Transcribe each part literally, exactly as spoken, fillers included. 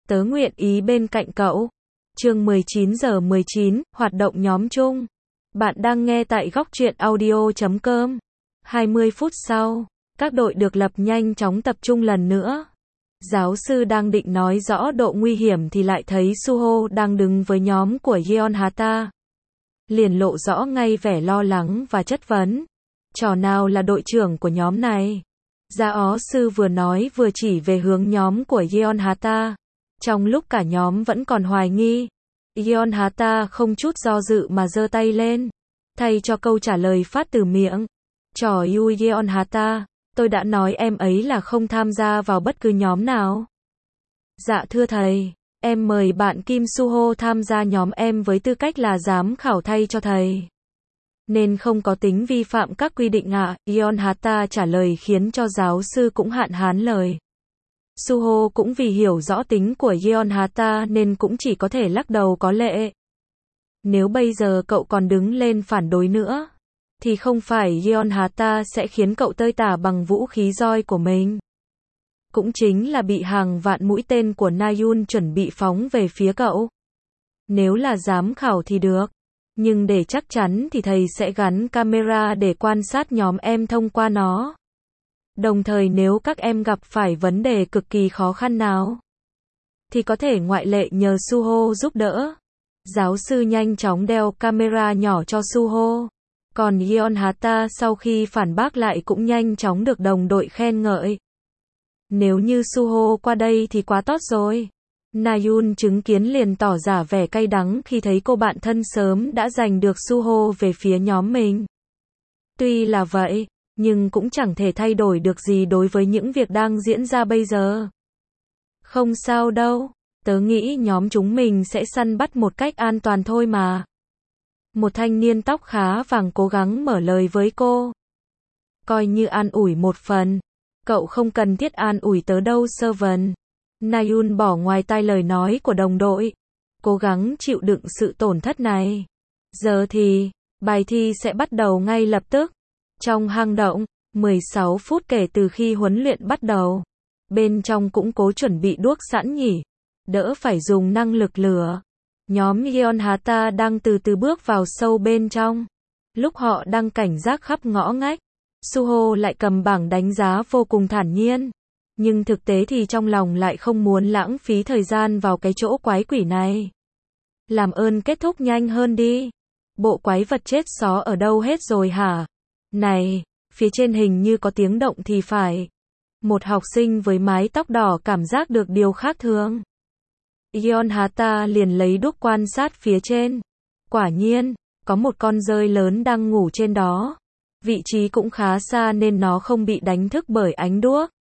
Tớ nguyện ý bên cạnh cậu. Chương mười chín giờ mười chín, hoạt động nhóm chung. Bạn đang nghe tại góc truyện audio chấm com. hai mươi phút sau, các đội được lập nhanh chóng tập trung lần nữa. Giáo sư đang định nói rõ độ nguy hiểm thì lại thấy Suho đang đứng với nhóm của Yeon Hata. Liền lộ rõ ngay vẻ lo lắng và chất vấn. Trò nào là đội trưởng của nhóm này? Giáo sư vừa nói vừa chỉ về hướng nhóm của Yeon Hata. Trong lúc cả nhóm vẫn còn hoài nghi, Yeon Hata không chút do dự mà giơ tay lên, thay cho câu trả lời phát từ miệng. Trò Yu Yeon Hata, tôi đã nói em ấy là không tham gia vào bất cứ nhóm nào. Dạ thưa thầy, em mời bạn Kim Suho tham gia nhóm em với tư cách là giám khảo thay cho thầy. Nên không có tính vi phạm các quy định ạ, à? Yeon Hata trả lời khiến cho giáo sư cũng hạn hán lời. Suho cũng vì hiểu rõ tính của Yeon Hata nên cũng chỉ có thể lắc đầu có lệ. Nếu bây giờ cậu còn đứng lên phản đối nữa, thì không phải Yeon Hata sẽ khiến cậu tơi tả bằng vũ khí roi của mình. Cũng chính là bị hàng vạn mũi tên của Nayun chuẩn bị phóng về phía cậu. Nếu là giám khảo thì được, nhưng để chắc chắn thì thầy sẽ gắn camera để quan sát nhóm em thông qua nó. Đồng thời nếu các em gặp phải vấn đề cực kỳ khó khăn nào, thì có thể ngoại lệ nhờ Suho giúp đỡ. Giáo sư nhanh chóng đeo camera nhỏ cho Suho. Còn Yeon Hata sau khi phản bác lại cũng nhanh chóng được đồng đội khen ngợi. Nếu như Suho qua đây thì quá tốt rồi. Nayun chứng kiến liền tỏ ra vẻ cay đắng khi thấy cô bạn thân sớm đã giành được Suho về phía nhóm mình. Tuy là vậy, nhưng cũng chẳng thể thay đổi được gì đối với những việc đang diễn ra bây giờ. Không sao đâu, tớ nghĩ nhóm chúng mình sẽ săn bắt một cách an toàn thôi mà. Một thanh niên tóc khá vàng cố gắng mở lời với cô. Coi như an ủi một phần. Cậu không cần thiết an ủi tớ đâu Servant. Nayun bỏ ngoài tai lời nói của đồng đội. Cố gắng chịu đựng sự tổn thất này. Giờ thì, bài thi sẽ bắt đầu ngay lập tức. Trong hang động, mười sáu phút kể từ khi huấn luyện bắt đầu. Bên trong cũng cố chuẩn bị đuốc sẵn nhỉ. Đỡ phải dùng năng lực lửa. Nhóm Yeon Hata đang từ từ bước vào sâu bên trong. Lúc họ đang cảnh giác khắp ngõ ngách, Suho lại cầm bảng đánh giá vô cùng thản nhiên. Nhưng thực tế thì trong lòng lại không muốn lãng phí thời gian vào cái chỗ quái quỷ này. Làm ơn kết thúc nhanh hơn đi. Bộ quái vật chết xó ở đâu hết rồi hả? Này, phía trên hình như có tiếng động thì phải. Một học sinh với mái tóc đỏ cảm giác được điều khác thường. Yeon Hata liền lấy đuốc quan sát phía trên. Quả nhiên, có một con dơi lớn đang ngủ trên đó. Vị trí cũng khá xa nên nó không bị đánh thức bởi ánh đuốc.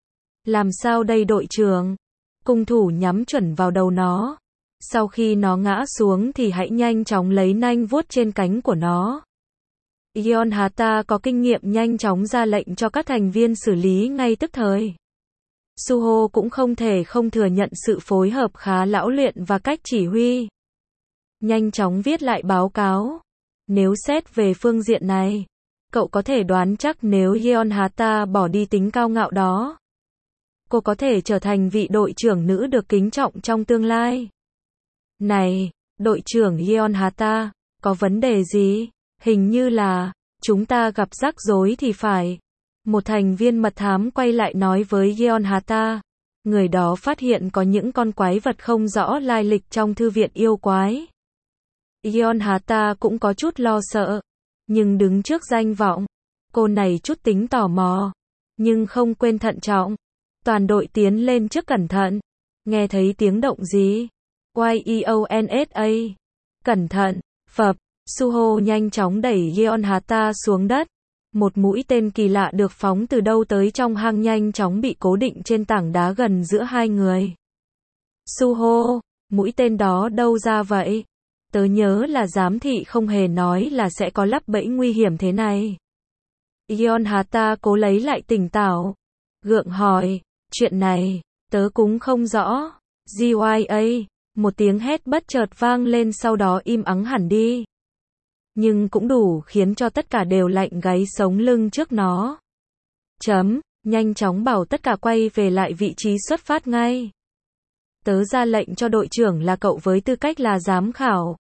Làm sao đây đội trưởng? Cung thủ nhắm chuẩn vào đầu nó. Sau khi nó ngã xuống thì hãy nhanh chóng lấy nanh vuốt trên cánh của nó. Yeon Hata có kinh nghiệm nhanh chóng ra lệnh cho các thành viên xử lý ngay tức thời. Suho cũng không thể không thừa nhận sự phối hợp khá lão luyện và cách chỉ huy. Nhanh chóng viết lại báo cáo. Nếu xét về phương diện này, cậu có thể đoán chắc nếu Yeon Hata bỏ đi tính cao ngạo đó, cô có thể trở thành vị đội trưởng nữ được kính trọng trong tương lai. Này, đội trưởng Yeon Hata, có vấn đề gì? Hình như là, chúng ta gặp rắc rối thì phải. Một thành viên mật thám quay lại nói với Yeon Hata. Người đó phát hiện có những con quái vật không rõ lai lịch trong thư viện yêu quái. Yeon Hata cũng có chút lo sợ. Nhưng đứng trước danh vọng, cô này chút tính tò mò. Nhưng không quên thận trọng. Toàn đội tiến lên trước cẩn thận. Nghe thấy tiếng động gì? Yeonsa. Cẩn thận, phập. Suho nhanh chóng đẩy Yeon Hata xuống đất. Một mũi tên kỳ lạ được phóng từ đâu tới trong hang nhanh chóng bị cố định trên tảng đá gần giữa hai người. Suho, mũi tên đó đâu ra vậy? Tớ nhớ là giám thị không hề nói là sẽ có lắp bẫy nguy hiểm thế này. Yeon Hata cố lấy lại tỉnh táo. Gượng hỏi, chuyện này, tớ cũng không rõ. giê i a, một tiếng hét bất chợt vang lên sau đó im ắng hẳn đi. Nhưng cũng đủ khiến cho tất cả đều lạnh gáy sống lưng trước nó. Chấm, nhanh chóng bảo tất cả quay về lại vị trí xuất phát ngay. Tớ ra lệnh cho đội trưởng là cậu với tư cách là giám khảo.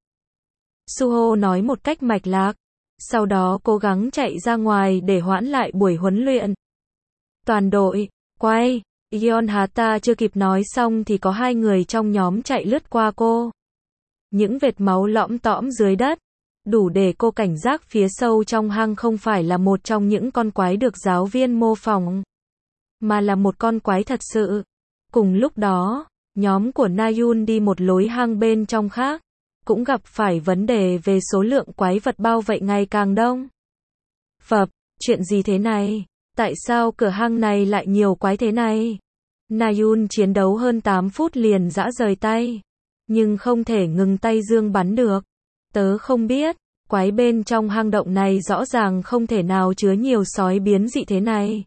Suho nói một cách mạch lạc. Sau đó cố gắng chạy ra ngoài để hoãn lại buổi huấn luyện. Toàn đội, quay. Yeon Hata chưa kịp nói xong thì có hai người trong nhóm chạy lướt qua cô. Những vệt máu lõm tõm dưới đất, đủ để cô cảnh giác phía sâu trong hang không phải là một trong những con quái được giáo viên mô phỏng, mà là một con quái thật sự. Cùng lúc đó, nhóm của Nayun đi một lối hang bên trong khác, cũng gặp phải vấn đề về số lượng quái vật bao vây ngày càng đông. Phập, chuyện gì thế này? Tại sao cửa hang này lại nhiều quái thế này? Nayun chiến đấu hơn tám phút liền rã rời tay, nhưng không thể ngừng tay dương bắn được. Tớ không biết, quái bên trong hang động này rõ ràng không thể nào chứa nhiều sói biến dị thế này.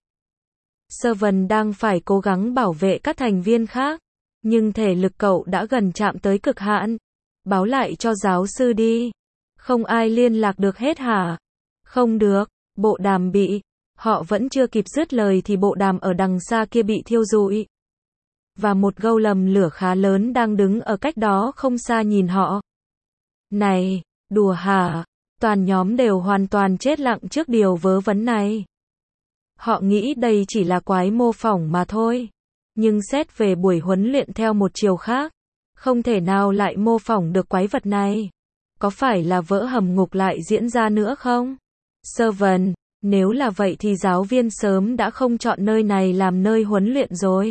Servant đang phải cố gắng bảo vệ các thành viên khác, nhưng thể lực cậu đã gần chạm tới cực hạn. Báo lại cho giáo sư đi. Không ai liên lạc được hết hả? Không được, bộ đàm bị. Họ vẫn chưa kịp dứt lời thì bộ đàm ở đằng xa kia bị thiêu rụi. Và một gâu lầm lửa khá lớn đang đứng ở cách đó không xa nhìn họ. Này, đùa hả? Toàn nhóm đều hoàn toàn chết lặng trước điều vớ vẩn này. Họ nghĩ đây chỉ là quái mô phỏng mà thôi. Nhưng xét về buổi huấn luyện theo một chiều khác, không thể nào lại mô phỏng được quái vật này. Có phải là vỡ hầm ngục lại diễn ra nữa không? Servant, nếu là vậy thì giáo viên sớm đã không chọn nơi này làm nơi huấn luyện rồi.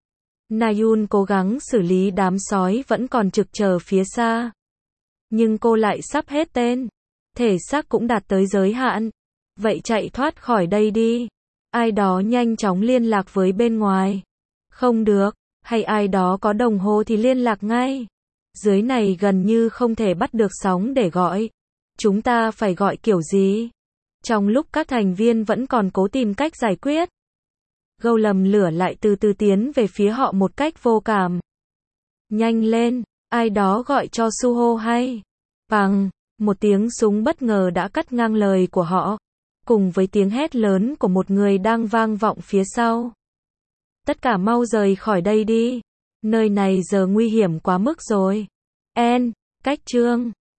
Nayun cố gắng xử lý đám sói vẫn còn trực chờ phía xa. Nhưng cô lại sắp hết tên. Thể xác cũng đạt tới giới hạn. Vậy chạy thoát khỏi đây đi. Ai đó nhanh chóng liên lạc với bên ngoài. Không được, hay ai đó có đồng hồ thì liên lạc ngay. Dưới này gần như không thể bắt được sóng để gọi. Chúng ta phải gọi kiểu gì? Trong lúc các thành viên vẫn còn cố tìm cách giải quyết, gâu lầm lửa lại từ từ tiến về phía họ một cách vô cảm. Nhanh lên, ai đó gọi cho Suho hay. Bằng, một tiếng súng bất ngờ đã cắt ngang lời của họ, cùng với tiếng hét lớn của một người đang vang vọng phía sau. Tất cả mau rời khỏi đây đi. Nơi này giờ nguy hiểm quá mức rồi. En, cách chương